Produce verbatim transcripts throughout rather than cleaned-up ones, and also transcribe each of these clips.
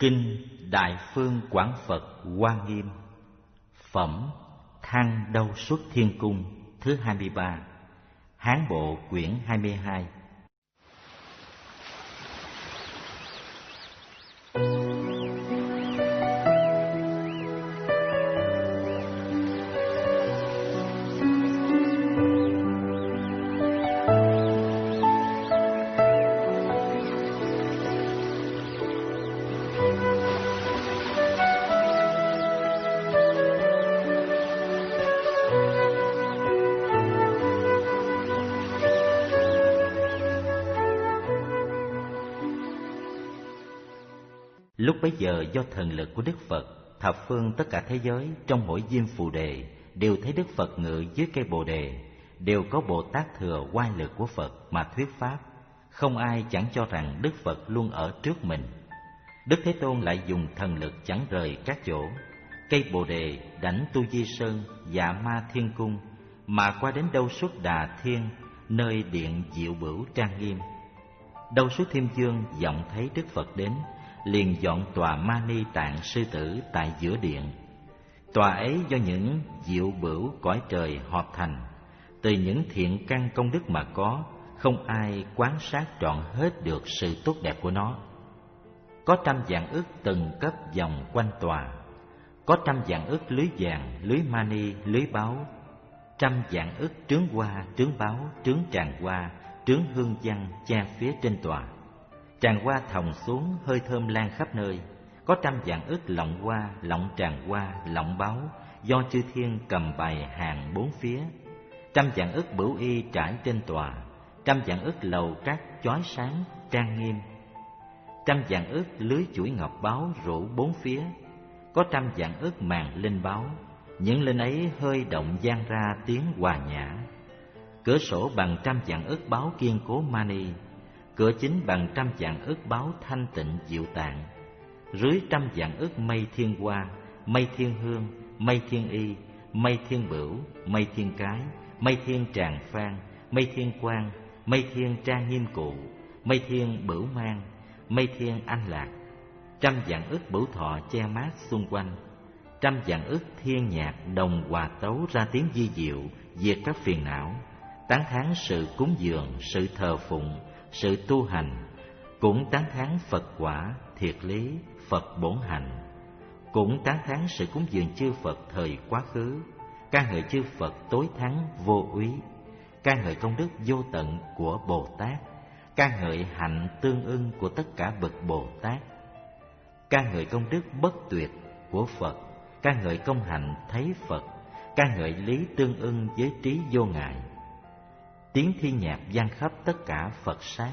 Kinh Đại Phương Quảng Phật Hoa Nghiêm. Phẩm Thăng Đâu Xuất Thiên Cung thứ hai mươi ba. Hán Bộ quyển hai mươi hai. Lúc bấy giờ do thần lực của Đức Phật, thập phương tất cả thế giới trong mỗi diêm phù đề đều thấy Đức Phật ngự dưới cây bồ đề, đều có Bồ Tát thừa oai lực của Phật mà thuyết pháp, không ai chẳng cho rằng Đức Phật luôn ở trước mình. Đức Thế Tôn lại dùng thần lực chẳng rời các chỗ, cây bồ đề, đảnh Tu Di Sơn, Dạ Ma Thiên Cung, mà qua đến Đâu Xuất Đà Thiên, nơi điện Diệu Bửu trang nghiêm. Đâu Xuất Thiên Vương vọng thấy Đức Phật đến, liền dọn tòa Mani Tạng Sư Tử tại giữa điện. Tòa ấy do những diệu bửu cõi trời hợp thành, từ những thiện căn công đức mà có, không ai quán sát trọn hết được sự tốt đẹp của nó. Có trăm vạn ức từng cấp vòng quanh tòa, có trăm vạn ức lưới vàng, lưới mani, lưới báo, trăm vạn ức trướng hoa, trướng báo, trướng tràng hoa, trướng hương văn che phía trên tòa. Tràng hoa thòng xuống, hơi thơm lan khắp nơi. Có trăm vạn ức lọng hoa, lọng tràng hoa, lọng báo, do chư thiên cầm bài hàng bốn phía. Trăm vạn ức bửu y trải trên tòa, trăm vạn ức lầu cát chói sáng trang nghiêm. Trăm vạn ức lưới chuỗi ngọc báo rủ bốn phía. Có trăm vạn ức màn linh báo, những linh ấy hơi động vang ra tiếng hòa nhã. Cửa sổ bằng trăm vạn ức báo kiên cố mani, cửa chính bằng trăm vạn ức báo thanh tịnh diệu tạng. Dưới trăm vạn ức mây thiên hoa, mây thiên hương, mây thiên y, mây thiên bửu, mây thiên cái, mây thiên tràng phan, mây thiên quang, mây thiên trang nghiêm cụ, mây thiên bửu mang, mây thiên an lạc. Trăm vạn ức bửu thọ che mát xung quanh. Trăm vạn ức thiên nhạc đồng hòa tấu ra tiếng vi diệu, diệt các phiền não, tán thán sự cúng dường, sự thờ phụng, sự tu hành, cũng tán thán Phật quả, thiệt lý, Phật bổn hạnh, cũng tán thán sự cúng dường chư Phật thời quá khứ, ca ngợi chư Phật tối thắng vô úy, ca ngợi công đức vô tận của Bồ Tát, ca ngợi hạnh tương ưng của tất cả bậc Bồ Tát, ca ngợi công đức bất tuyệt của Phật, ca ngợi công hạnh thấy Phật, ca ngợi lý tương ưng với trí vô ngại. Tiếng thi nhạc vang khắp tất cả Phật sát.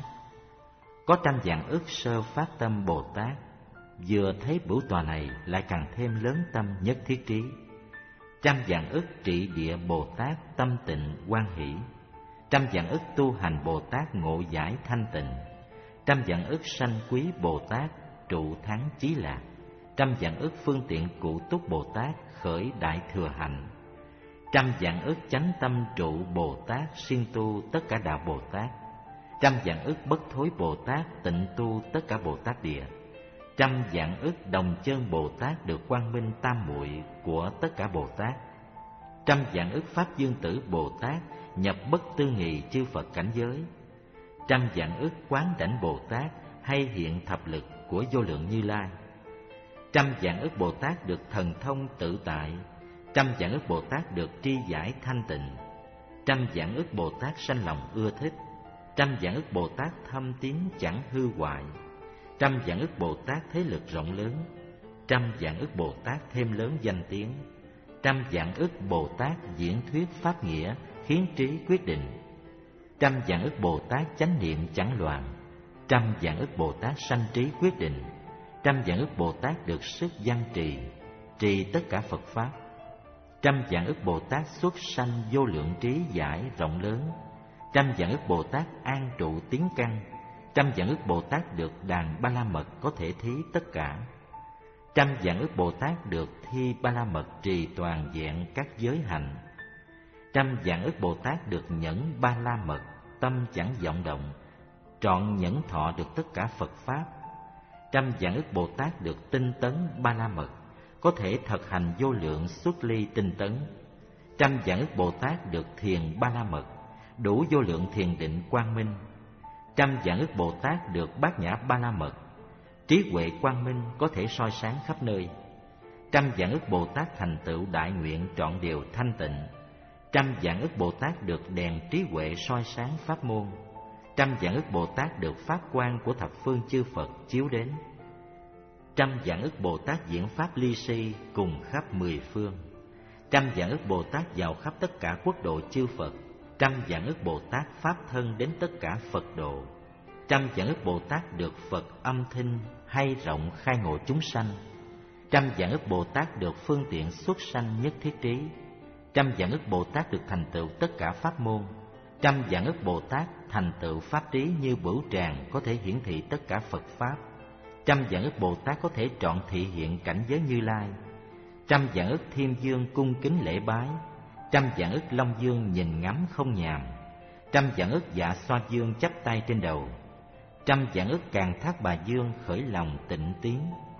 Có trăm vạn ức sơ phát tâm Bồ Tát, vừa thấy bửu tòa này lại càng thêm lớn tâm nhất thiết trí. Trăm vạn ức trị địa Bồ Tát tâm tịnh hoan hỷ, trăm vạn ức tu hành Bồ Tát ngộ giải thanh tịnh, trăm vạn ức sanh quý Bồ Tát trụ thắng chí lạc, trăm vạn ức phương tiện cụ túc Bồ Tát khởi đại thừa hạnh, trăm vạn ức chánh tâm trụ Bồ Tát siêng tu tất cả đạo Bồ Tát, trăm vạn ức bất thối Bồ Tát tịnh tu tất cả Bồ Tát địa, trăm vạn ức đồng chân Bồ Tát được quang minh tam muội của tất cả Bồ Tát, trăm vạn ức pháp dương tử Bồ Tát nhập bất tư nghị chư Phật cảnh giới, trăm vạn ức quán đảnh Bồ Tát hay hiện thập lực của vô lượng Như Lai, trăm vạn ức Bồ Tát được thần thông tự tại, trăm vạn ức Bồ Tát được tri giải thanh tịnh, trăm vạn ức Bồ Tát sanh lòng ưa thích, trăm vạn ức Bồ Tát thâm tín chẳng hư hoại, trăm vạn ức Bồ Tát thế lực rộng lớn, trăm vạn ức Bồ Tát thêm lớn danh tiếng, trăm vạn ức Bồ Tát diễn thuyết pháp nghĩa khiến trí quyết định, trăm vạn ức Bồ Tát chánh niệm chẳng loạn, trăm vạn ức Bồ Tát sanh trí quyết định, trăm vạn ức Bồ Tát được sức văn trì, trì tất cả Phật pháp, trăm vạn ức Bồ Tát xuất sanh vô lượng trí giải rộng lớn, trăm vạn ức Bồ Tát an trụ tiến căn, trăm vạn ức Bồ Tát được đàn ba la mật có thể thí tất cả, trăm vạn ức Bồ Tát được thi ba la mật trì toàn vẹn các giới hạnh, trăm vạn ức Bồ Tát được nhẫn ba la mật tâm chẳng vọng động, trọn nhẫn thọ được tất cả Phật pháp, Trăm vạn ức Bồ Tát được tinh tấn Ba La Mật, có thể thực hành vô lượng xuất ly tinh tấn. Trăm vạn ức Bồ Tát được thiền Ba La Mật, đủ vô lượng thiền định quang minh. Trăm vạn ức Bồ Tát được bát nhã Ba La Mật, trí huệ quang minh có thể soi sáng khắp nơi. Trăm vạn ức Bồ Tát thành tựu đại nguyện trọn đều thanh tịnh. Trăm vạn ức Bồ Tát được đèn trí huệ soi sáng pháp môn. Trăm vạn ức Bồ Tát được pháp quang của thập phương chư Phật chiếu đến. Trăm vạn ức Bồ Tát diễn pháp ly si cùng khắp mười phương. Trăm vạn ức Bồ Tát vào khắp tất cả quốc độ chư Phật. Trăm vạn ức Bồ Tát pháp thân đến tất cả Phật độ. Trăm vạn ức Bồ Tát được Phật âm thanh hay rộng khai ngộ chúng sanh. Trăm vạn ức Bồ Tát được phương tiện xuất sanh nhất thiết trí. Trăm vạn ức Bồ Tát được thành tựu tất cả pháp môn. Trăm vạn ức Bồ Tát thành tựu pháp trí như bửu tràng có thể hiển thị tất cả Phật pháp. Trăm vạn ức Bồ Tát có thể trọn thị hiện cảnh giới Như Lai. Trăm vạn ức Thiên Dương cung kính lễ bái. Trăm vạn ức Long Dương nhìn ngắm không nhàm. Trăm vạn ức Dạ Xoa Dương chắp tay trên đầu. Trăm vạn ức Càn Thác Bà Dương khởi lòng tịnh tiến.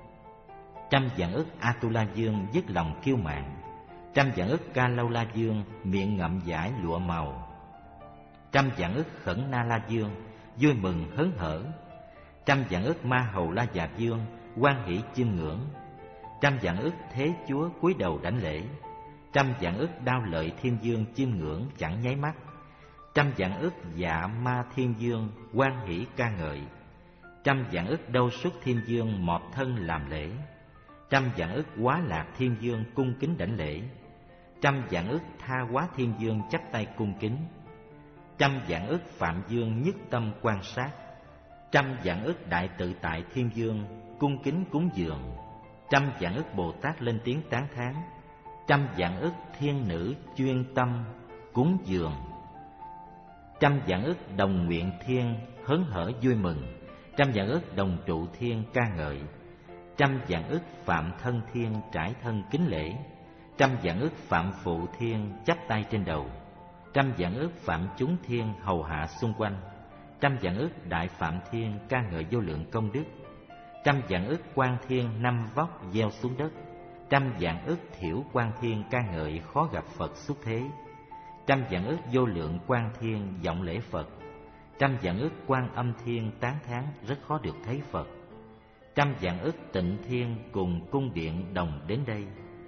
Trăm vạn ức Atula Dương dứt lòng kiêu mạn. Trăm vạn ức Ca Lâu La Dương miệng ngậm giải lụa màu. Trăm vạn ức Khẩn Na La Dương vui mừng hớn hở. Trăm vạn ức Ma Hầu La Già Dương hoan hỷ chiêm ngưỡng. Trăm vạn ức Thế Chúa cúi đầu đảnh lễ. Trăm vạn ức Đao Lợi Thiên Dương chiêm ngưỡng chẳng nháy mắt. Trăm vạn ức Dạ Ma Thiên Dương hoan hỷ ca ngợi. Trăm vạn ức Đâu Xuất Thiên Dương mọt thân làm lễ. Trăm vạn ức Quá Lạc Thiên Dương cung kính đảnh lễ. Trăm vạn ức Tha Quá Thiên Dương chắp tay cung kính. Trăm vạn ức Phạm Dương nhất tâm quan sát. Trăm vạn ức Đại Tự Tại Thiên Dương cung kính cúng dường. Trăm vạn ức Bồ Tát lên tiếng tán thán. Trăm vạn ức thiên nữ chuyên tâm cúng dường. Trăm vạn ức Đồng Nguyện Thiên hớn hở vui mừng. Trăm vạn ức Đồng Trụ Thiên ca ngợi. Trăm vạn ức Phạm Thân Thiên trải thân kính lễ. Trăm vạn ức Phạm Phụ Thiên chắp tay trên đầu. Trăm vạn ức Phạm Chúng Thiên hầu hạ xung quanh. Trăm vạn ức Đại Phạm Thiên ca ngợi vô lượng công đức. Trăm vạn ức Quan Thiên năm vóc gieo xuống đất. Trăm vạn ức Thiểu Quan Thiên ca ngợi khó gặp Phật xuất thế. Trăm vạn ức Vô Lượng Quan Thiên vọng lễ Phật. Trăm vạn ức Quan Âm Thiên tán thán rất khó được thấy Phật. Trăm vạn ức Tịnh Thiên cùng cung điện đồng đến đây.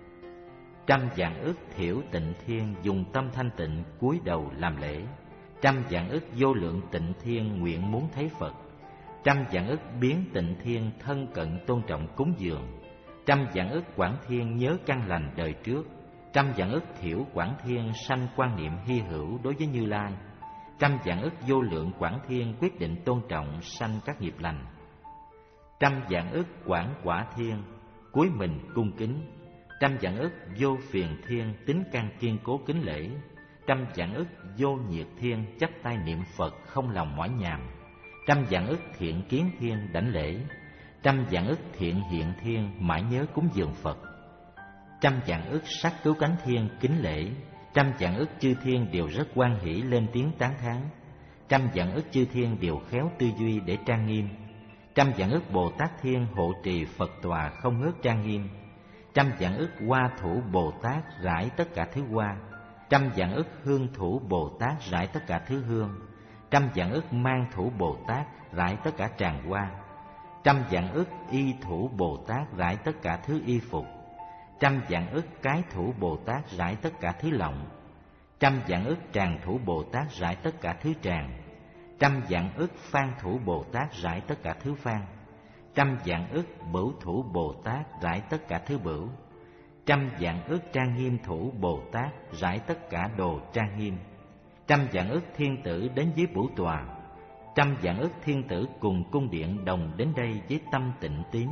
Trăm vạn ức Thiểu Tịnh Thiên dùng tâm thanh tịnh cúi đầu làm lễ. Trăm vạn ức Vô Lượng Tịnh Thiên nguyện muốn thấy Phật. Trăm vạn ức Biến Tịnh Thiên thân cận tôn trọng cúng dường. Trăm vạn ức Quảng Thiên nhớ căn lành đời trước. Trăm vạn ức Thiểu Quảng Thiên sanh quan niệm hy hữu đối với Như Lai. Trăm vạn ức Vô Lượng Quảng Thiên quyết định tôn trọng sanh các nghiệp lành. Trăm vạn ức Quảng Quả Thiên cúi mình cung kính. Trăm vạn ức Vô Phiền Thiên tính căn kiên cố kính lễ. Trăm vạn ức Vô Nhiệt Thiên chắp tay niệm Phật không lòng mỏi nhàm. Trăm vạn ức Thiện Kiến Thiên đảnh lễ. Trăm vạn ức Thiện Hiện Thiên mãi nhớ cúng dường Phật. Trăm vạn ức Sắc Cứu Cánh Thiên kính lễ. Trăm vạn ức chư thiên đều rất hoan hỷ lên tiếng tán thán. Trăm vạn ức chư thiên đều khéo tư duy để trang nghiêm. Trăm vạn ức Bồ Tát Thiên hộ trì Phật tòa không ngớt trang nghiêm. Trăm vạn ức Hoa Thủ Bồ Tát rải tất cả thứ hoa. Trăm vạn ức Hương Thủ Bồ Tát rải tất cả thứ hương. Trăm vạn ức Mang Thủ Bồ Tát rải tất cả tràng hoa. Trăm vạn ức Y Thủ Bồ Tát rải tất cả thứ y phục. Trăm vạn ức Cái Thủ Bồ Tát rải tất cả thứ lọng. Trăm vạn ức Tràng Thủ Bồ Tát rải tất cả thứ tràng. Trăm vạn ức Phan Thủ Bồ Tát rải tất cả thứ phan. Trăm vạn ức Bửu Thủ Bồ Tát rải tất cả thứ bửu. Trăm vạn ức Trang Nghiêm Thủ Bồ Tát rải tất cả đồ trang nghiêm. Trăm vạn ức thiên tử đến với bửu tòa. Trăm vạn ức thiên tử cùng cung điện đồng đến đây với tâm tịnh tín.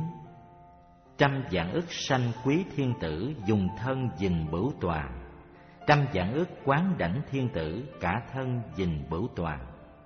Trăm vạn ức sanh quý thiên tử dùng thân gìn bửu tòa. Trăm vạn ức quán đảnh thiên tử cả thân gìn bửu tòa.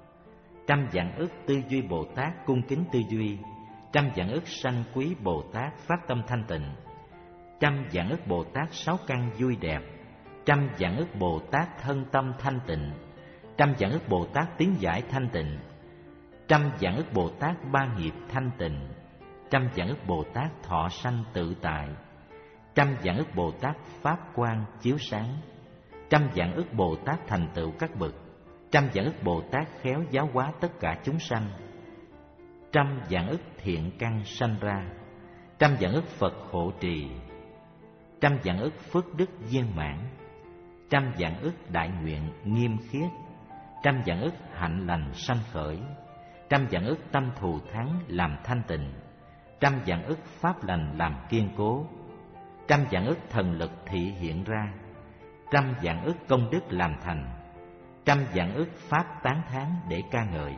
Trăm vạn ức tư duy Bồ Tát cung kính tư duy. Trăm vạn ức sanh quý Bồ Tát phát tâm thanh tịnh. Trăm vạn ức Bồ Tát sáu căn vui đẹp. Trăm vạn ức Bồ Tát thân tâm thanh tịnh. Trăm vạn ức Bồ Tát tiếng giải thanh tịnh. Trăm vạn ức Bồ Tát ba nghiệp thanh tịnh. trăm vạn ức Bồ Tát thọ sanh tự tại, trăm vạn ức Bồ Tát pháp quang chiếu sáng, trăm vạn ức Bồ Tát thành tựu các bậc, trăm vạn ức Bồ Tát khéo giáo hóa tất cả chúng sanh, trăm vạn ức thiện căn sanh ra, trăm vạn ức Phật hộ trì, trăm vạn ức phước đức viên mãn, trăm vạn ức đại nguyện nghiêm khiết, trăm vạn ức hạnh lành sanh khởi, trăm vạn ức tâm thù thắng làm thanh tịnh, trăm vạn ức pháp lành làm kiên cố, trăm vạn ức thần lực thị hiện ra, trăm vạn ức công đức làm thành, trăm vạn ức pháp tán thán để ca ngợi.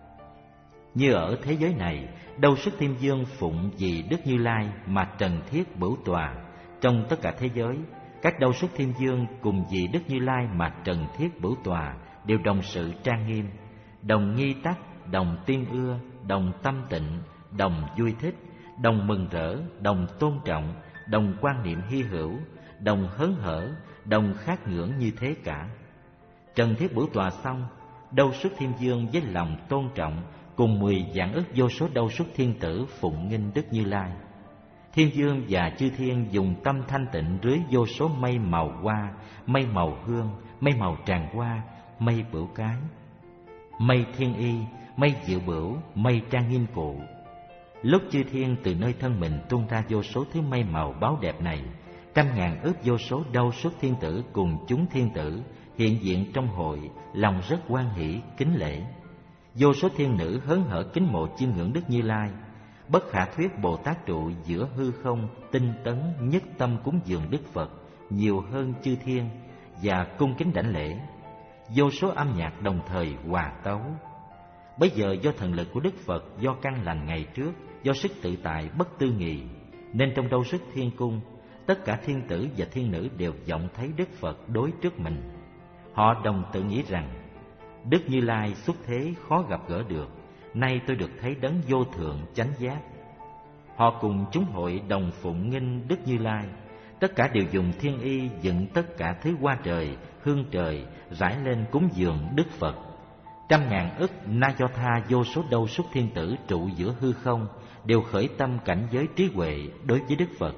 Như ở thế giới này, đâu sức Thiên Vương phụng vì Đức Như Lai mà trần thiết bửu tòa. Trong tất cả thế giới, các đâu sức Thiên Vương cùng vì Đức Như Lai mà trần thiết bửu tòa đều đồng sự trang nghiêm, đồng nghi tắc, đồng tiên ưa, đồng tâm tịnh, đồng vui thích, đồng mừng rỡ, đồng tôn trọng, đồng quan niệm hy hữu, đồng hớn hở, đồng khát ngưỡng như thế cả. Trần thiết bửu tòa xong, đâu xuất Thiên Vương với lòng tôn trọng cùng mười vạn ức vô số đâu xuất thiên tử phụng nghinh Đức Như Lai. Thiên Vương và chư thiên dùng tâm thanh tịnh rưới vô số mây màu hoa, mây màu hương, mây màu tràng hoa, mây bửu cái, mây thiên y, mây diệu bửu, mây trang nghiêm cụ. Lúc chư thiên từ nơi thân mình tuôn ra vô số thứ mây màu báo đẹp này, trăm ngàn ước vô số đâu xuất thiên tử cùng chúng thiên tử hiện diện trong hội, lòng rất hoan hỷ kính lễ. Vô số thiên nữ hớn hở kính mộ chiêm ngưỡng Đức Như Lai. Bất khả thuyết Bồ Tát trụ giữa hư không, tinh tấn nhất tâm cúng dường Đức Phật nhiều hơn chư thiên và cung kính đảnh lễ. Vô số âm nhạc đồng thời hòa tấu. Bấy giờ do thần lực của Đức Phật, do căn lành ngày trước, do sức tự tại bất tư nghị, nên trong đâu sức thiên cung, tất cả thiên tử và thiên nữ đều vọng thấy Đức Phật đối trước mình. Họ đồng tự nghĩ rằng: Đức Như Lai xuất thế khó gặp gỡ được, nay tôi được thấy đấng vô thượng chánh giác. Họ cùng chúng hội đồng phụng nghinh Đức Như Lai, tất cả đều dùng thiên y dựng tất cả thứ hoa trời, hương trời rải lên cúng dường Đức Phật. Trăm ngàn ức na do tha vô số đâu xuất thiên tử trụ giữa hư không đều khởi tâm cảnh giới trí huệ đối với Đức Phật,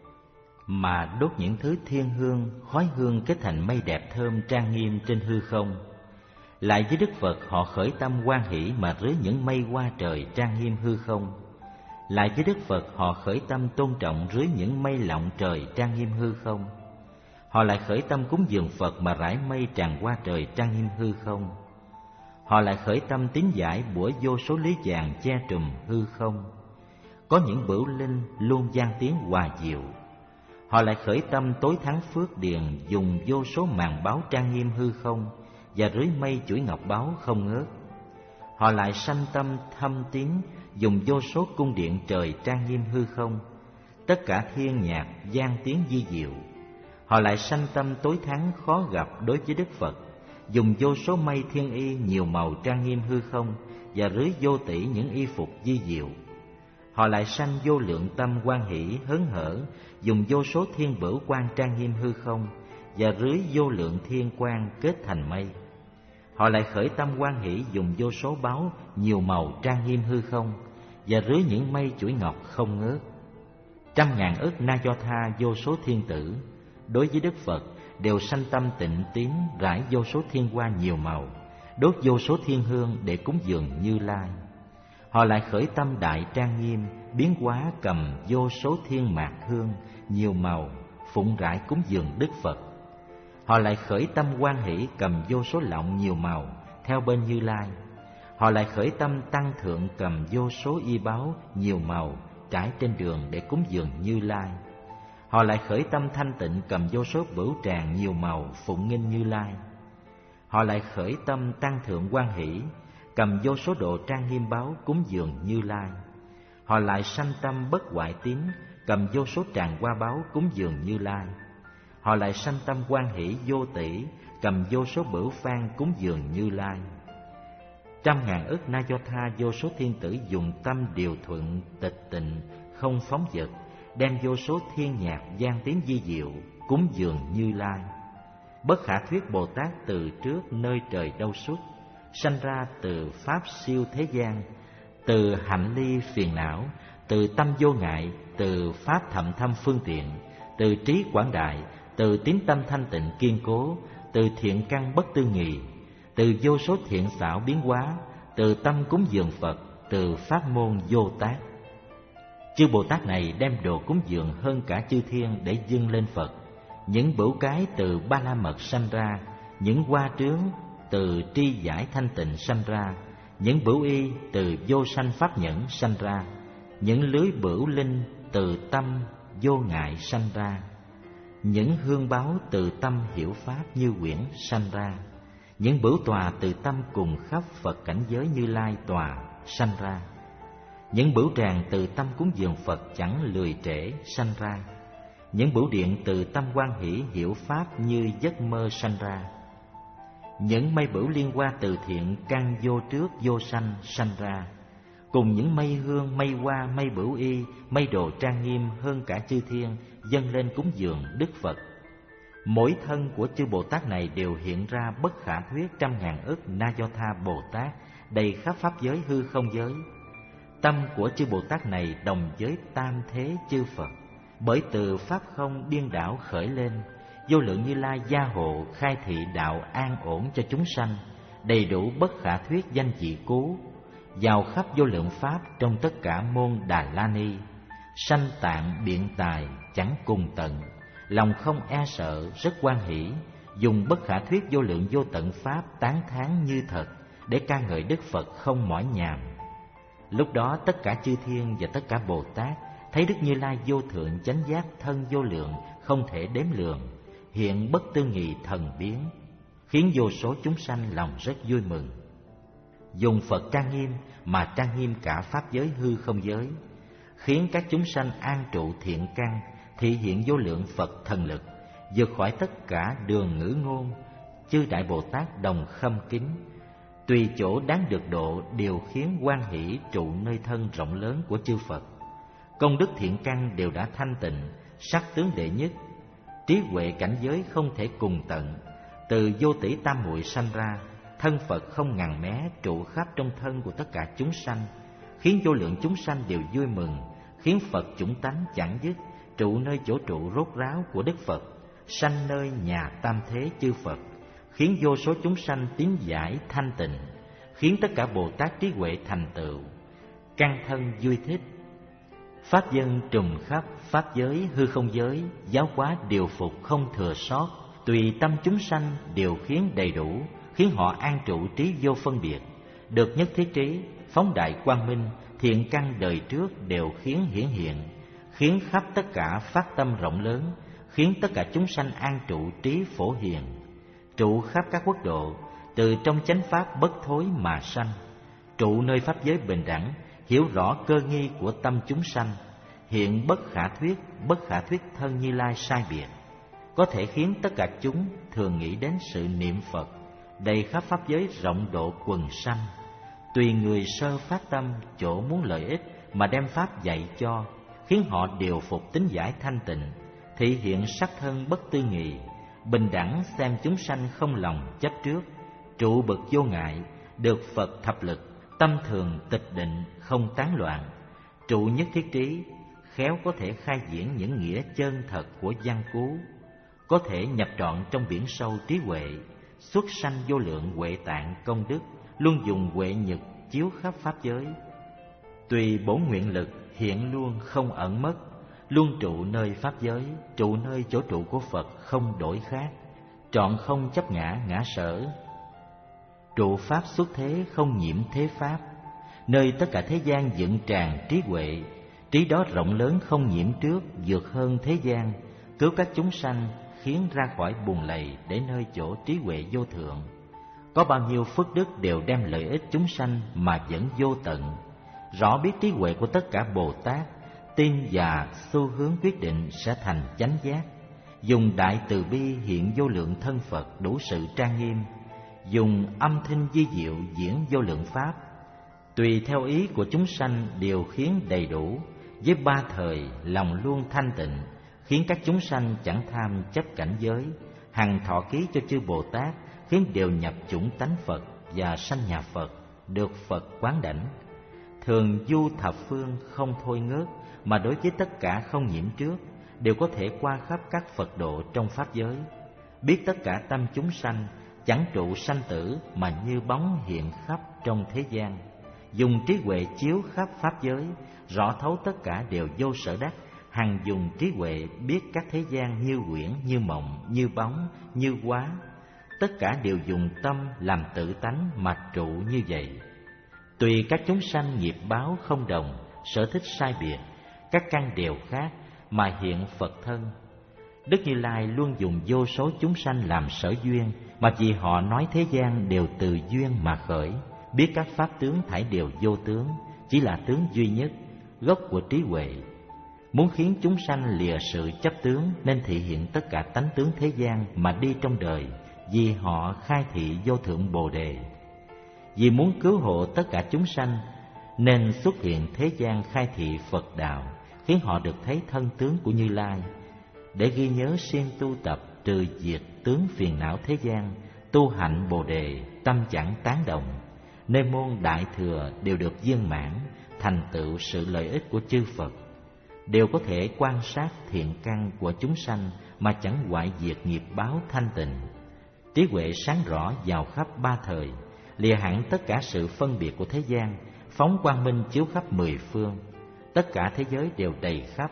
mà đốt những thứ thiên hương, khói hương kết thành mây đẹp thơm trang nghiêm trên hư không. Lại với Đức Phật họ khởi tâm hoan hỷ mà rưới những mây hoa trời trang nghiêm hư không. Lại với Đức Phật họ khởi tâm tôn trọng rưới những mây lọng trời trang nghiêm hư không. Họ lại khởi tâm cúng dường Phật mà rải mây tràn hoa trời trang nghiêm hư không. Họ lại khởi tâm tín giải bủa vô số lý vàng che trùm hư không. Có những bửu linh luôn gian tiếng hòa diệu. Họ lại khởi tâm tối thắng phước điền dùng vô số màn báo trang nghiêm hư không và rưới mây chuỗi ngọc báo không ngớt. Họ lại sanh tâm thâm tín dùng vô số cung điện trời trang nghiêm hư không, tất cả thiên nhạc gian tiếng di diệu. Họ lại sanh tâm tối thắng khó gặp đối với Đức Phật, dùng vô số mây thiên y nhiều màu trang nghiêm hư không và rưới vô tỷ những y phục di diệu. Họ lại sanh vô lượng tâm hoan hỷ hớn hở, dùng vô số thiên bửu quan trang nghiêm hư không và rưới vô lượng thiên quang kết thành mây. Họ lại khởi tâm hoan hỷ dùng vô số báu nhiều màu trang nghiêm hư không và rưới những mây chuỗi ngọc không ngớt. Trăm ngàn ức na do tha vô số thiên tử đối với Đức Phật đều sanh tâm tịnh tín rải vô số thiên hoa nhiều màu, đốt vô số thiên hương để cúng dường Như Lai. Họ lại khởi tâm đại trang nghiêm biến hóa cầm vô số thiên mạc hương nhiều màu phụng rải cúng dường Đức Phật. Họ lại khởi tâm hoan hỷ cầm vô số lọng nhiều màu theo bên Như Lai. Họ lại khởi tâm tăng thượng cầm vô số y báu nhiều màu trải trên đường để cúng dường Như Lai. Họ lại khởi tâm thanh tịnh cầm vô số bửu tràng nhiều màu phụng nghinh Như Lai. Họ lại khởi tâm tăng thượng hoan hỷ cầm vô số đồ trang nghiêm báu cúng dường Như Lai. Họ lại sanh tâm bất hoại tín cầm vô số tràng hoa báu cúng dường Như Lai. Họ lại sanh tâm hoan hỷ vô tỷ cầm vô số bửu phan cúng dường Như Lai. Trăm ngàn ức na do tha vô số thiên tử dùng tâm điều thuận tịch tịnh không phóng dật, đem vô số thiên nhạc gian tiếng di diệu cúng dường Như Lai. Bất khả thuyết Bồ Tát từ trước nơi trời đâu xuất, sanh ra từ pháp siêu thế gian, từ hạnh ly phiền não, từ tâm vô ngại, từ pháp thậm thâm phương tiện, từ trí quảng đại, từ tín tâm thanh tịnh kiên cố, từ thiện căn bất tư nghì, từ vô số thiện xảo biến hóa, từ tâm cúng dường Phật, từ pháp môn vô tác. Chư Bồ Tát này đem đồ cúng dường hơn cả chư thiên để dâng lên Phật. Những bửu cái từ ba la mật sanh ra, những hoa trướng từ tri giải thanh tịnh sanh ra, những bửu y từ vô sanh pháp nhẫn sanh ra, những lưới bửu linh từ tâm vô ngại sanh ra, những hương báo từ tâm hiểu pháp như quyển sanh ra, những bửu tòa từ tâm cùng khắp Phật cảnh giới Như Lai tòa sanh ra, những bửu tràng từ tâm cúng dường Phật chẳng lười trễ sanh ra, những bửu điện từ tâm hoan hỷ hiểu pháp như giấc mơ sanh ra, những mây bửu liên hoa từ thiện căn vô trước vô sanh sanh ra, cùng những mây hương, mây hoa, mây bửu y, mây đồ trang nghiêm hơn cả chư thiên dâng lên cúng dường Đức Phật. Mỗi thân của chư Bồ Tát này đều hiện ra bất khả thuyết trăm ngàn ức Na Do Tha Bồ Tát đầy khắp pháp giới hư không giới. Tâm của chư Bồ Tát này đồng với tam thế chư Phật, bởi từ pháp không điên đảo khởi lên, vô lượng Như Lai gia hộ khai thị đạo an ổn cho chúng sanh, đầy đủ bất khả thuyết danh dị cứu, vào khắp vô lượng pháp trong tất cả môn Đà La Ni, sanh tạng biện tài chẳng cùng tận, lòng không e sợ rất hoan hỷ, dùng bất khả thuyết vô lượng vô tận pháp tán thán như thật để ca ngợi Đức Phật không mỏi nhàm. Lúc đó tất cả chư thiên và tất cả Bồ Tát thấy Đức Như Lai vô thượng chánh giác thân vô lượng không thể đếm lường, hiện bất tư nghị thần biến, khiến vô số chúng sanh lòng rất vui mừng. Dùng Phật trang nghiêm mà trang nghiêm cả pháp giới hư không giới, khiến các chúng sanh an trụ thiện căn, thị hiện vô lượng Phật thần lực, vượt khỏi tất cả đường ngữ ngôn. Chư Đại Bồ Tát đồng khâm kính, tùy chỗ đáng được độ đều khiến hoan hỷ trụ nơi thân rộng lớn của chư Phật. Công đức thiện căn đều đã thanh tịnh, sắc tướng đệ nhất, trí huệ cảnh giới không thể cùng tận, từ vô tỷ tam muội sanh ra, thân Phật không ngằn mé trụ khắp trong thân của tất cả chúng sanh, khiến vô lượng chúng sanh đều vui mừng, khiến Phật chủng tánh chẳng dứt, trụ nơi chỗ trụ rốt ráo của Đức Phật, sanh nơi nhà tam thế chư Phật, khiến vô số chúng sanh tín giải thanh tịnh, khiến tất cả Bồ Tát trí huệ thành tựu, căn thân vui thích. Pháp dân trùm khắp pháp giới hư không giới, giáo hóa điều phục không thừa sót, tùy tâm chúng sanh đều khiến đầy đủ, khiến họ an trụ trí vô phân biệt, được nhất thiết trí, phóng đại quang minh, thiện căn đời trước đều khiến hiển hiện, khiến khắp tất cả phát tâm rộng lớn, khiến tất cả chúng sanh an trụ trí phổ hiền, trụ khắp các quốc độ, từ trong chánh pháp bất thối mà sanh, trụ nơi pháp giới bình đẳng, hiểu rõ cơ nghi của tâm chúng sanh, hiện bất khả thuyết, bất khả thuyết thân Như Lai sai biệt, có thể khiến tất cả chúng thường nghĩ đến sự niệm Phật, đầy khắp pháp giới rộng độ quần sanh, tùy người sơ phát tâm chỗ muốn lợi ích mà đem pháp dạy cho, khiến họ điều phục tín giải thanh tịnh, thị hiện sắc thân bất tư nghị, bình đẳng xem chúng sanh không lòng chấp trước, trụ bậc vô ngại, được Phật thập lực, tâm thường tịch định không tán loạn, trụ nhất thiết trí, khéo có thể khai diễn những nghĩa chân thật của văn cú, có thể nhập trọn trong biển sâu trí huệ, xuất sanh vô lượng huệ tạng công đức, luôn dùng huệ nhật chiếu khắp pháp giới, tùy bổn nguyện lực hiện luôn không ẩn mất, luôn trụ nơi pháp giới, trụ nơi chỗ trụ của Phật không đổi khác, trọn không chấp ngã ngã sở, trụ pháp xuất thế không nhiễm thế pháp, nơi tất cả thế gian dựng tràn trí huệ, trí đó rộng lớn không nhiễm trước, vượt hơn thế gian, cứu các chúng sanh, khiến ra khỏi bùn lầy để nơi chỗ trí huệ vô thượng. Có bao nhiêu phước đức đều đem lợi ích chúng sanh mà vẫn vô tận. Rõ biết trí huệ của tất cả Bồ Tát, tin và xu hướng quyết định sẽ thành chánh giác. Dùng đại từ bi hiện vô lượng thân Phật đủ sự trang nghiêm, dùng âm thanh di diệu diễn vô lượng pháp, tùy theo ý của chúng sanh đều khiến đầy đủ, với ba thời lòng luôn thanh tịnh, khiến các chúng sanh chẳng tham chấp cảnh giới, hằng thọ ký cho chư Bồ Tát, khiến đều nhập chủng tánh Phật và sanh nhà Phật, được Phật quán đảnh. thường du thập phương không thôi ngớt, mà đối với tất cả không nhiễm trước, đều có thể qua khắp các Phật độ trong Pháp giới. Biết tất cả tâm chúng sanh, chẳng trụ sanh tử, mà như bóng hiện khắp trong thế gian. Dùng trí huệ chiếu khắp Pháp giới, rõ thấu tất cả đều vô sở đắc. Hằng dùng trí huệ biết các thế gian như quyển, như mộng, như bóng, như hóa. Tất cả đều dùng tâm làm tự tánh mà trụ như vậy. Tùy các chúng sanh nghiệp báo không đồng, sở thích sai biệt, các căn đều khác, mà hiện Phật thân. Đức Như Lai luôn dùng vô số chúng sanh làm sở duyên, mà vì họ nói thế gian đều từ duyên mà khởi. Biết các pháp tướng thảy đều vô tướng, chỉ là tướng duy nhất, gốc của trí huệ. Muốn khiến chúng sanh lìa sự chấp tướng, nên thị hiện tất cả tánh tướng thế gian mà đi trong đời, vì họ khai thị vô thượng Bồ Đề. Vì muốn cứu hộ tất cả chúng sanh, nên xuất hiện thế gian khai thị Phật đạo, khiến họ được thấy thân tướng của Như Lai, để ghi nhớ siêng tu tập trừ diệt tướng phiền não thế gian, tu hạnh Bồ Đề, tâm chẳng tán động. Nơi môn Đại Thừa đều được viên mãn, thành tựu sự lợi ích của chư Phật, đều có thể quan sát thiện căn của chúng sanh mà chẳng hoại diệt nghiệp báo thanh tịnh. Trí huệ sáng rõ vào khắp ba thời, lìa hẳn tất cả sự phân biệt của thế gian, phóng quang minh chiếu khắp mười phương, tất cả thế giới đều đầy khắp.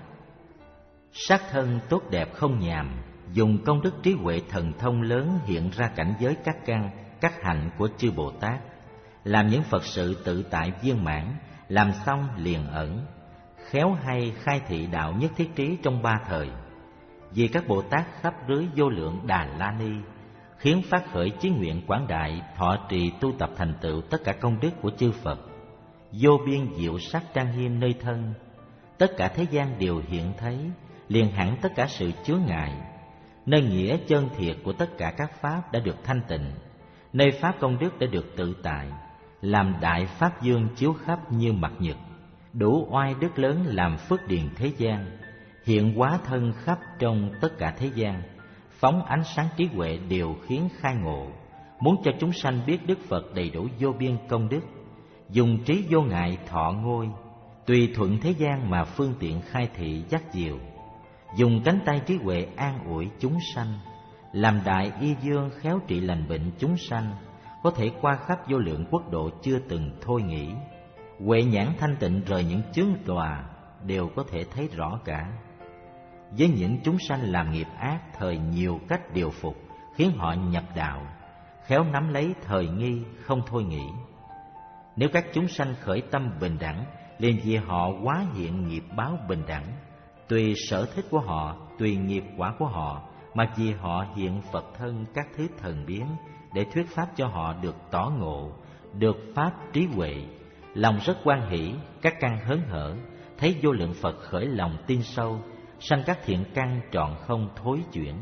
Sắc thân tốt đẹp không nhàm, dùng công đức trí huệ thần thông lớn hiện ra cảnh giới các căn, các hạnh của chư Bồ Tát, làm những Phật sự tự tại viên mãn, làm xong liền ẩn, khéo hay khai thị đạo nhất thiết trí trong ba thời. Vì các Bồ Tát khắp rưới vô lượng Đà La Ni, khiến phát khởi chí nguyện quảng đại, thọ trì tu tập thành tựu tất cả công đức của chư Phật. Vô biên diệu sắc trang nghiêm nơi thân, tất cả thế gian đều hiện thấy, liền hẳn tất cả sự chướng ngại. Nơi nghĩa chân thiệt của tất cả các pháp đã được thanh tịnh, nơi pháp công đức đã được tự tại, làm đại pháp dương chiếu khắp như mặt nhật, đủ oai đức lớn làm phước điền thế gian, hiện hóa thân khắp trong tất cả thế gian, phóng ánh sáng trí huệ đều khiến khai ngộ, muốn cho chúng sanh biết Đức Phật đầy đủ vô biên công đức, dùng trí vô ngại thọ ngôi, tùy thuận thế gian mà phương tiện khai thị dắt diệu, dùng cánh tay trí huệ an ủi chúng sanh, làm đại y dương khéo trị lành bệnh chúng sanh, có thể qua khắp vô lượng quốc độ chưa từng thôi nghĩ. Huệ nhãn thanh tịnh rời những chướng đọa, đều có thể thấy rõ cả. Với những chúng sanh làm nghiệp ác, thời nhiều cách điều phục, khiến họ nhập đạo, khéo nắm lấy thời nghi không thôi nghĩ. Nếu các chúng sanh khởi tâm bình đẳng, liền vì họ hóa hiện nghiệp báo bình đẳng, tùy sở thích của họ, tùy nghiệp quả của họ, mà vì họ hiện Phật thân các thứ thần biến, để thuyết pháp cho họ được tỏ ngộ, được pháp trí huệ, lòng rất hoan hỷ, các căn hớn hở, thấy vô lượng Phật khởi lòng tin sâu, sanh các thiện căn trọn không thối chuyển.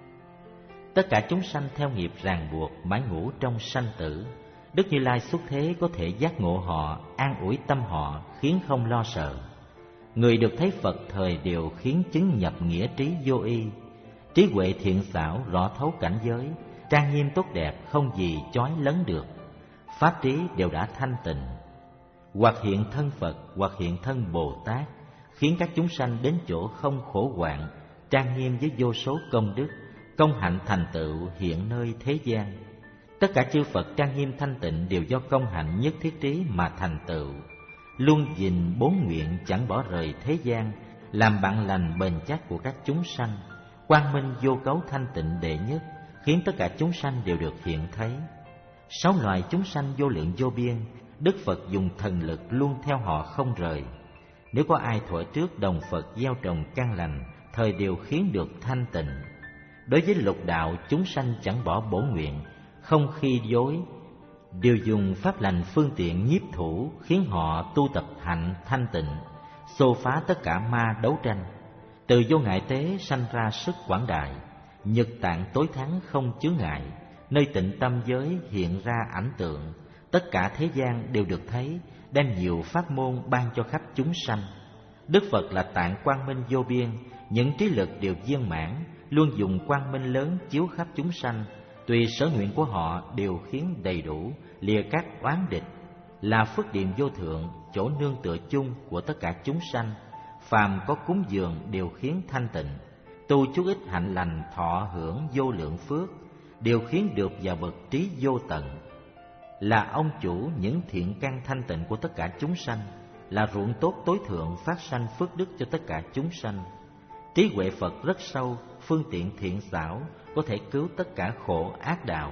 Tất cả chúng sanh theo nghiệp ràng buộc mãi ngủ trong sanh tử, Đức Như Lai xuất thế có thể giác ngộ họ, an ủi tâm họ, khiến không lo sợ. Người được thấy Phật thời đều khiến chứng nhập nghĩa trí vô y, trí huệ thiện xảo rõ thấu cảnh giới, trang nghiêm tốt đẹp không gì chói lấn được, pháp trí đều đã thanh tịnh. Hoặc hiện thân Phật, hoặc hiện thân Bồ Tát, khiến các chúng sanh đến chỗ không khổ hoạn, trang nghiêm với vô số công đức, công hạnh thành tựu hiện nơi thế gian. Tất cả chư Phật trang nghiêm thanh tịnh đều do công hạnh nhất thiết trí mà thành tựu, luôn gìn bốn nguyện chẳng bỏ rời thế gian, làm bạn lành bền chắc của các chúng sanh. Quang minh vô cấu thanh tịnh đệ nhất, khiến tất cả chúng sanh đều được hiện thấy. Sáu loài chúng sanh vô lượng vô biên, Đức Phật dùng thần lực luôn theo họ không rời. Nếu có ai thuở trước đồng Phật gieo trồng căn lành, thời đều khiến được thanh tịnh. Đối với lục đạo, chúng sanh chẳng bỏ bổ nguyện, không khi dối, đều dùng pháp lành phương tiện nhiếp thủ, khiến họ tu tập hạnh thanh tịnh, xô phá tất cả ma đấu tranh. Từ vô ngại tế sanh ra sức quảng đại, nhật tạng tối thắng không chướng ngại, nơi tịnh tâm giới hiện ra ảnh tượng, tất cả thế gian đều được thấy, đem nhiều pháp môn ban cho khắp chúng sanh. Đức Phật là tạng quang minh vô biên, những trí lực đều viên mãn, luôn dùng quang minh lớn chiếu khắp chúng sanh, tùy sở nguyện của họ đều khiến đầy đủ, lìa các oán địch. là phước điền vô thượng, chỗ nương tựa chung của tất cả chúng sanh. Phàm có cúng dường đều khiến thanh tịnh, tu chút ít hạnh lành thọ hưởng vô lượng phước, đều khiến được vào bậc trí vô tận. Là ông chủ những thiện căn thanh tịnh của tất cả chúng sanh, là ruộng tốt tối thượng phát sanh phước đức cho tất cả chúng sanh. Trí huệ Phật rất sâu, phương tiện thiện xảo, có thể cứu tất cả khổ ác đạo.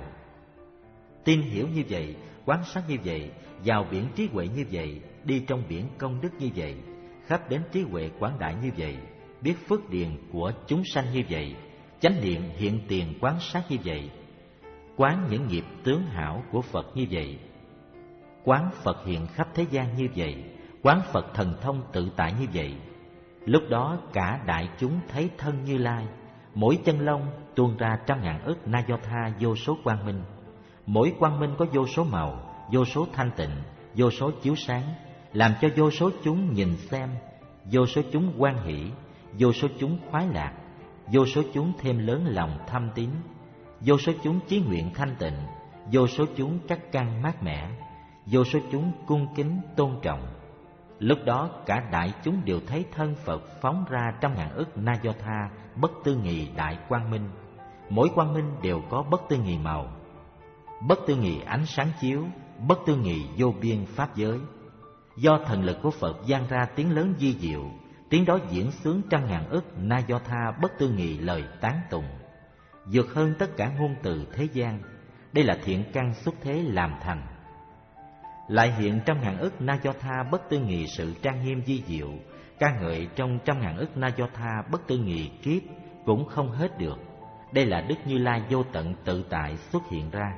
Tin hiểu như vậy, quán sát như vậy, vào biển trí huệ như vậy, đi trong biển công đức như vậy, khắp đến trí huệ quảng đại như vậy, biết phước điền của chúng sanh như vậy, chánh niệm hiện tiền quán sát như vậy, quán những nghiệp tướng hảo của Phật như vậy, quán Phật hiện khắp thế gian như vậy, quán Phật thần thông tự tại như vậy. Lúc đó cả đại chúng thấy thân Như Lai, mỗi chân lông tuôn ra trăm ngàn ức na do tha vô số quang minh. Mỗi quang minh có vô số màu, vô số thanh tịnh, vô số chiếu sáng, làm cho vô số chúng nhìn xem, vô số chúng hoan hỷ, vô số chúng khoái lạc, vô số chúng thêm lớn lòng thâm tín, vô số chúng chí nguyện thanh tịnh, vô số chúng cắt căn mát mẻ, vô số chúng cung kính tôn trọng. Lúc đó cả đại chúng đều thấy thân Phật phóng ra trăm ngàn ức na do tha bất tư nghì đại quang minh. Mỗi quang minh đều có bất tư nghì màu, bất tư nghì ánh sáng chiếu, bất tư nghì vô biên pháp giới. Do thần lực của Phật vang ra tiếng lớn vi diệu, tiếng đó diễn xướng trăm ngàn ức na do tha bất tư nghì lời tán tụng, vượt hơn tất cả ngôn từ thế gian. Đây là thiện căn xuất thế làm thành. Lại hiện trăm ngàn ức na do tha bất tư nghì sự trang nghiêm vi diệu, ca ngợi trong trăm ngàn ức na do tha bất tư nghì kiếp cũng không hết được. Đây là Đức Như Lai vô tận tự tại xuất hiện ra.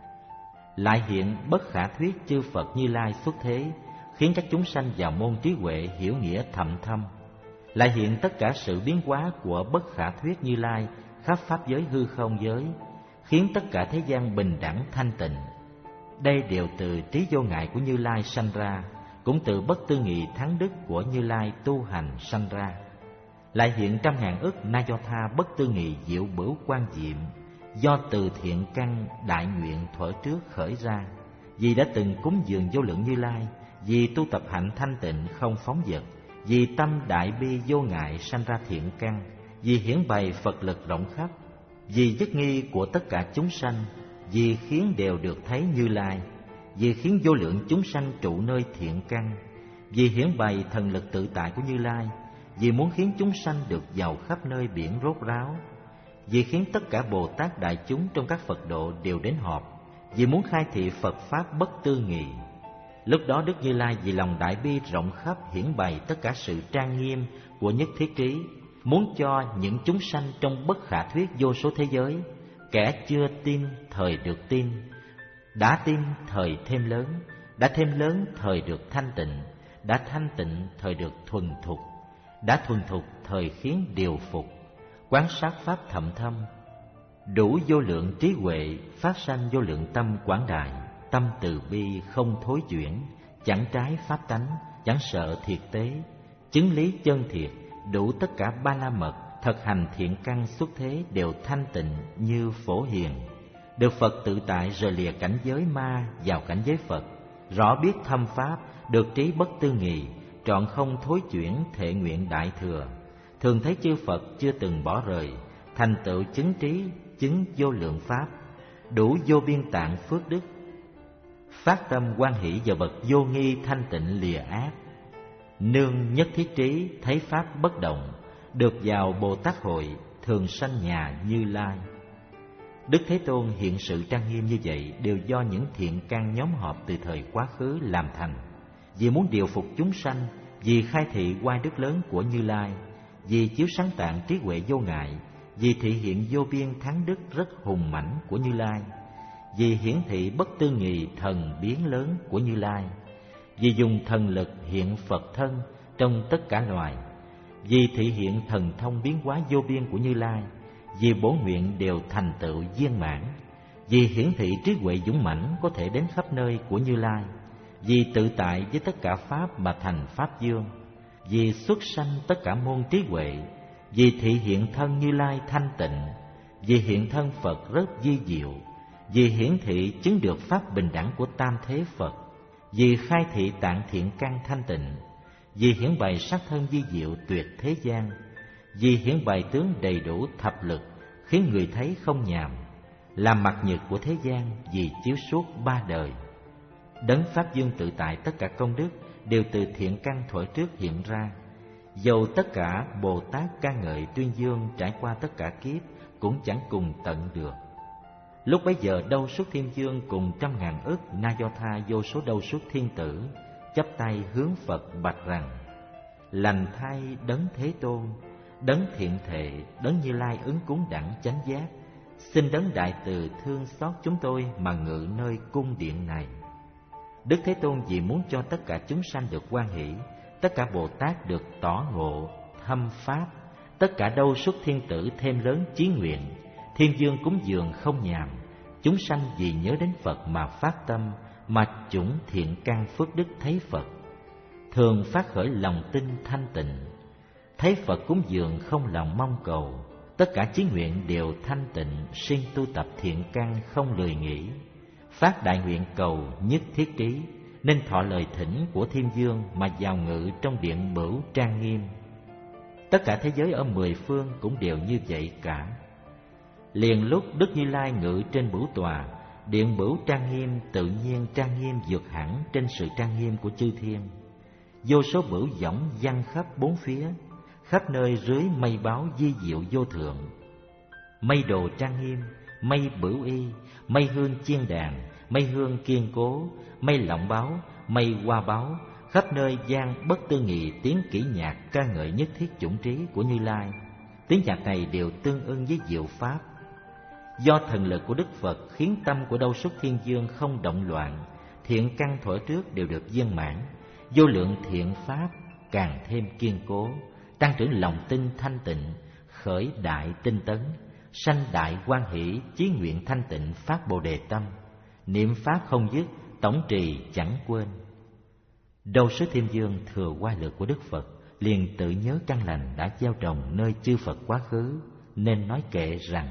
Lại hiện bất khả thuyết chư Phật Như Lai xuất thế, khiến các chúng sanh vào môn trí huệ hiểu nghĩa thậm thâm. Lại hiện tất cả sự biến hóa của bất khả thuyết Như Lai khắp pháp giới hư không giới, khiến tất cả thế gian bình đẳng thanh tịnh. Đây đều từ trí vô ngại của Như Lai sanh ra, cũng từ bất tư nghị thắng đức của Như Lai tu hành sanh ra. Lại hiện trăm ngàn ức na do tha bất tư nghị diệu bửu quan diệm, do từ thiện căn đại nguyện thuở trước khởi ra. Vì đã từng cúng dường vô lượng Như Lai, vì tu tập hạnh thanh tịnh không phóng dật, vì tâm đại bi vô ngại sanh ra thiện căn, vì hiển bày Phật lực rộng khắp, vì giấc nghi của tất cả chúng sanh, vì khiến đều được thấy Như Lai, vì khiến vô lượng chúng sanh trụ nơi thiện căn, vì hiển bày thần lực tự tại của Như Lai, vì muốn khiến chúng sanh được giàu khắp nơi biển rốt ráo, vì khiến tất cả Bồ Tát đại chúng trong các Phật độ đều đến họp, vì muốn khai thị Phật pháp bất tư nghị. Lúc đó Đức Như Lai vì lòng đại bi rộng khắp hiển bày tất cả sự trang nghiêm của nhất thiết trí, muốn cho những chúng sanh trong bất khả thuyết vô số thế giới, kẻ chưa tin thời được tin, đã tin thời thêm lớn, đã thêm lớn thời được thanh tịnh, đã thanh tịnh thời được thuần thục, đã thuần thục thời khiến điều phục. Quán sát pháp thậm thâm, đủ vô lượng trí huệ, phát sanh vô lượng tâm quảng đại, tâm từ bi không thối chuyển, chẳng trái pháp tánh, chẳng sợ thiệt tế, chứng lý chân thiệt, đủ tất cả ba la mật, thực hành thiện căn xuất thế đều thanh tịnh như Phổ Hiền. Được Phật tự tại rời lìa cảnh giới ma vào cảnh giới Phật, rõ biết thâm pháp, được trí bất tư nghì, trọn không thối chuyển thệ nguyện đại thừa. Thường thấy chư Phật chưa từng bỏ rời, thành tựu chứng trí, chứng vô lượng pháp, đủ vô biên tạng phước đức. Phát tâm hoan hỷ vào bậc vô nghi thanh tịnh lìa ác, nương nhất thiết trí thấy pháp bất động, được vào Bồ Tát hội thường sanh nhà Như Lai. Đức Thế Tôn hiện sự trang nghiêm như vậy đều do những thiện căn nhóm họp từ thời quá khứ làm thành, vì muốn điều phục chúng sanh, vì khai thị oai đức lớn của Như Lai, vì chiếu sáng tạng trí huệ vô ngại, vì thị hiện vô biên thắng đức rất hùng mãnh của Như Lai, vì hiển thị bất tư nghì thần biến lớn của Như Lai, vì dùng thần lực hiện Phật thân trong tất cả loài, vì thị hiện thần thông biến hóa vô biên của Như Lai, vì bổ nguyện đều thành tựu viên mãn, vì hiển thị trí huệ dũng mãnh có thể đến khắp nơi của Như Lai, vì tự tại với tất cả pháp mà thành pháp dương, vì xuất sanh tất cả môn trí huệ, vì thị hiện thân Như Lai thanh tịnh, vì hiện thân Phật rất vi diệu, vì hiển thị chứng được pháp bình đẳng của tam thế Phật, vì khai thị tạng thiện căn thanh tịnh, vì hiển bày sắc thân vi diệu tuyệt thế gian, vì hiển bày tướng đầy đủ thập lực khiến người thấy không nhàm, làm mặt nhật của thế gian vì chiếu suốt ba đời. Đấng Pháp Dương tự tại tất cả công đức đều từ thiện căn thuở trước hiện ra. Dầu tất cả Bồ Tát ca ngợi tuyên dương trải qua tất cả kiếp cũng chẳng cùng tận được. Lúc bấy giờ Đâu Xuất Thiên Dương cùng trăm ngàn ức Na Do Tha vô số Đâu Xuất Thiên Tử chắp tay hướng Phật bạch rằng: Lành thay Đấng Thế Tôn, Đấng Thiện Thệ, Đấng Như Lai ứng cúng đẳng chánh giác, xin Đấng Đại Từ thương xót chúng tôi mà ngự nơi cung điện này. Đức Thế Tôn vì muốn cho tất cả chúng sanh được hoan hỷ, tất cả Bồ Tát được tỏ ngộ thâm pháp, tất cả Đâu Xuất Thiên Tử thêm lớn chí nguyện, Thiên Dương cúng dường không nhàm, chúng sanh vì nhớ đến Phật mà phát tâm, mà chủng thiện căn phước đức thấy Phật, thường phát khởi lòng tin thanh tịnh. Thấy Phật cúng dường không lòng mong cầu, tất cả chí nguyện đều thanh tịnh, siêng tu tập thiện căn không lười nghỉ, phát đại nguyện cầu nhất thiết trí, nên thọ lời thỉnh của Thiên Dương mà vào ngự trong điện Bửu trang nghiêm. Tất cả thế giới ở mười phương cũng đều như vậy cả. Liền lúc Đức Như Lai ngự trên bửu tòa, điện Bửu trang nghiêm tự nhiên trang nghiêm vượt hẳn trên sự trang nghiêm của chư thiên. Vô số bửu võng văng khắp bốn phía, khắp nơi rưới mây báo vi diệu vô thượng. Mây đồ trang nghiêm, mây bửu y, mây hương chiên đàn, mây hương kiên cố, mây lọng báo, mây hoa báo, khắp nơi vang bất tư nghị tiếng kỹ nhạc ca ngợi nhất thiết chủng trí của Như Lai. Tiếng nhạc này đều tương ưng với diệu pháp. Do thần lực của Đức Phật khiến tâm của Đâu Xuất Thiên Dương không động loạn, thiện căn thuở trước đều được viên mãn, vô lượng thiện pháp càng thêm kiên cố, tăng trưởng lòng tin thanh tịnh, khởi đại tinh tấn, sanh đại hoan hỷ, chí nguyện thanh tịnh phát Bồ Đề tâm, niệm pháp không dứt, tổng trì chẳng quên. Đâu Xuất Thiên Dương thừa oai lực của Đức Phật, liền tự nhớ căn lành đã gieo trồng nơi chư Phật quá khứ, nên nói kệ rằng: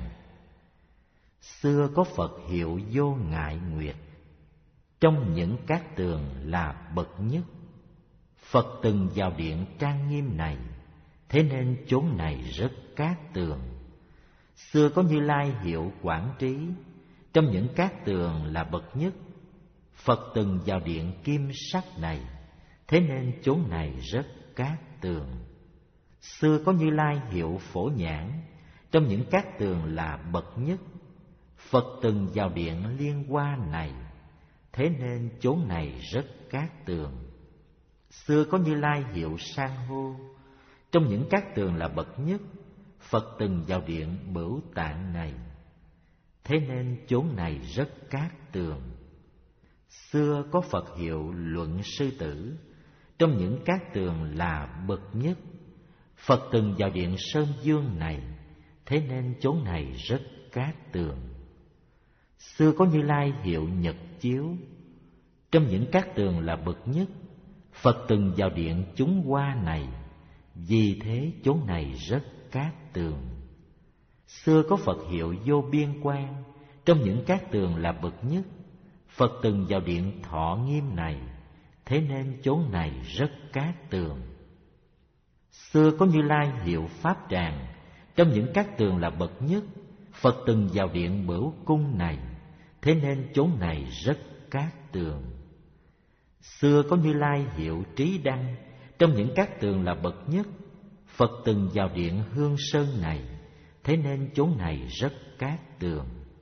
Xưa có Phật hiệu vô ngại nguyệt, trong những cát tường là bậc nhất. Phật từng vào điện trang nghiêm này, thế nên chốn này rất cát tường. Xưa có Như Lai hiệu quảng trí, trong những cát tường là bậc nhất. Phật từng vào điện kim sắc này, thế nên chốn này rất cát tường. Xưa có Như Lai hiệu phổ nhãn, trong những cát tường là bậc nhất. Phật từng vào điện liên hoa này, thế nên chốn này rất cát tường. Xưa có Như Lai hiệu san hô, trong những cát tường là bậc nhất. Phật từng vào điện Bửu Tạng này, thế nên chốn này rất cát tường. Xưa có Phật hiệu Luận Sư Tử, trong những cát tường là bậc nhất. Phật từng vào điện Sơn Dương này, thế nên chốn này rất cát tường. Xưa có Như Lai hiệu Nhật Chiếu, trong những cát tường là bậc nhất. Phật từng vào điện chúng hoa này, vì thế chốn này rất cát tường. Xưa có Phật hiệu Vô Biên Quang, trong những cát tường là bậc nhất. Phật từng vào điện Thọ Nghiêm này, thế nên chốn này rất cát tường. Xưa có Như Lai hiệu Pháp Tràng, trong những cát tường là bậc nhất. Phật từng vào điện Bửu Cung này, thế nên chốn này rất cát tường. Xưa có Như Lai hiệu Trí Đăng, trong những cát tường là bậc nhất. Phật từng vào điện Hương Sơn này, thế nên chốn này rất cát tường.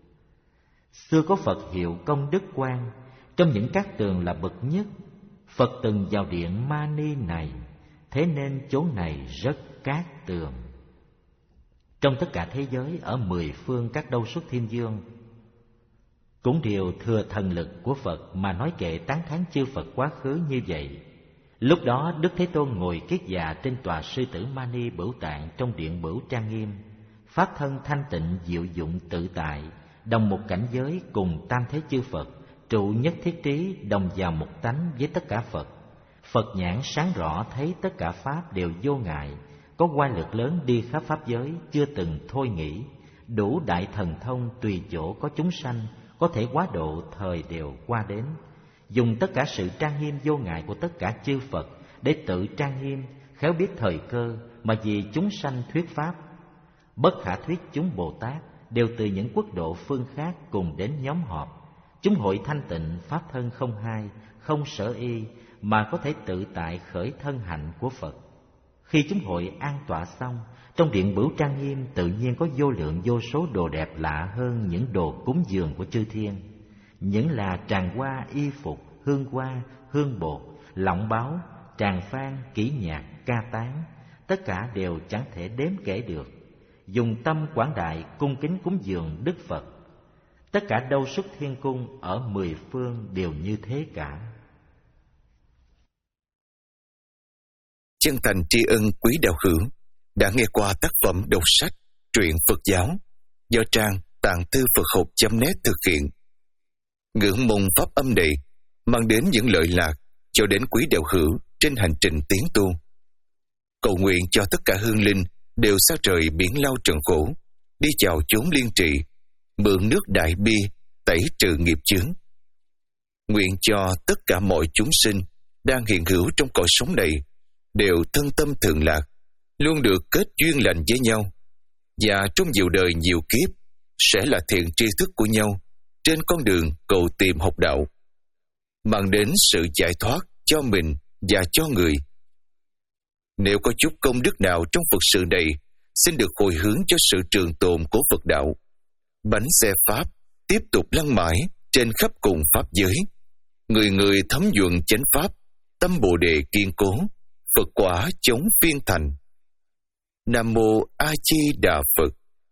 Xưa có Phật hiệu Công Đức Quang, trong những cát tường là bậc nhất. Phật từng vào điện Ma Ni này, thế nên chốn này rất cát tường. Trong tất cả thế giới ở mười phương các Đâu Xuất Thiên Dương cũng đều thừa thần lực của Phật mà nói kệ tán thán chư Phật quá khứ như vậy. Lúc đó Đức Thế Tôn ngồi kiết già trên tòa sư tử Mani Bửu Tạng trong điện Bửu trang nghiêm, pháp thân thanh tịnh diệu dụng tự tại, đồng một cảnh giới cùng tam thế chư Phật, trụ nhất thiết trí, đồng vào một tánh với tất cả Phật. Phật nhãn sáng rõ thấy tất cả pháp đều vô ngại, có oai lực lớn đi khắp pháp giới, chưa từng thôi nghỉ, đủ đại thần thông tùy chỗ có chúng sanh, có thể quá độ thời đều qua đến. dùng tất cả sự trang nghiêm vô ngại của tất cả chư Phật để tự trang nghiêm, khéo biết thời cơ mà vì chúng sanh thuyết pháp. Bất khả thuyết chúng Bồ Tát đều từ những quốc độ phương khác cùng đến nhóm họp. Chúng hội thanh tịnh pháp thân không hai, không sở y, mà có thể tự tại khởi thân hạnh của Phật. Khi chúng hội an tọa xong, trong điện bửu trang nghiêm tự nhiên có vô lượng vô số đồ đẹp lạ hơn những đồ cúng dường của chư thiên. Những là tràng hoa, y phục, hương hoa, hương bột, lọng báo, tràng phan, kỹ nhạc, ca tán, tất cả đều chẳng thể đếm kể được. Dùng tâm quảng đại cung kính cúng dường Đức Phật. Tất cả đâu xuất thiên cung ở mười phương đều như thế cả. Chân thành tri ân quý đạo hữu đã nghe qua tác phẩm đọc sách truyện Phật giáo do trang tạng thư Phật học chấm net thực hiện. Ngưỡng mong pháp âm này mang đến những lợi lạc cho đến quý đạo hữu trên hành trình tiến tu. Cầu nguyện cho tất cả hương linh đều xa trời biển lao trần khổ, đi chào chốn liên trị, mượn nước đại bi tẩy trừ nghiệp chướng. Nguyện cho tất cả mọi chúng sinh đang hiện hữu trong cõi sống này đều thân tâm thường lạc, luôn được kết duyên lành với nhau, và trong nhiều đời nhiều kiếp sẽ là thiện tri thức của nhau trên con đường cầu tìm học đạo, mang đến sự giải thoát cho mình và cho người. Nếu có chút công đức nào trong Phật sự này, xin được hồi hướng cho sự trường tồn của Phật đạo. Bánh xe Pháp tiếp tục lăn mãi trên khắp cùng Pháp giới. Người người thấm nhuận chánh Pháp, tâm Bồ Đề kiên cố, Phật quả chống phiên thành. Nam Mô A Di Đà Phật.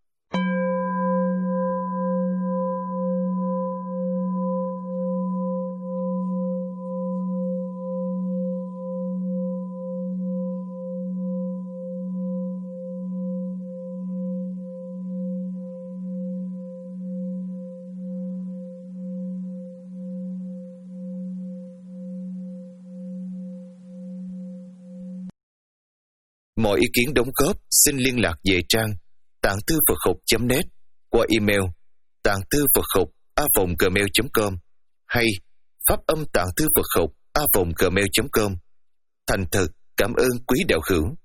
Mọi ý kiến đóng góp xin liên lạc về trang tạng thư Phật học chấm net qua email tạng thư Phật học a vòng gmail chấm com hay pháp âm tạng thư Phật học a vòng gmail chấm com. Thành thật cảm ơn quý đạo hữu.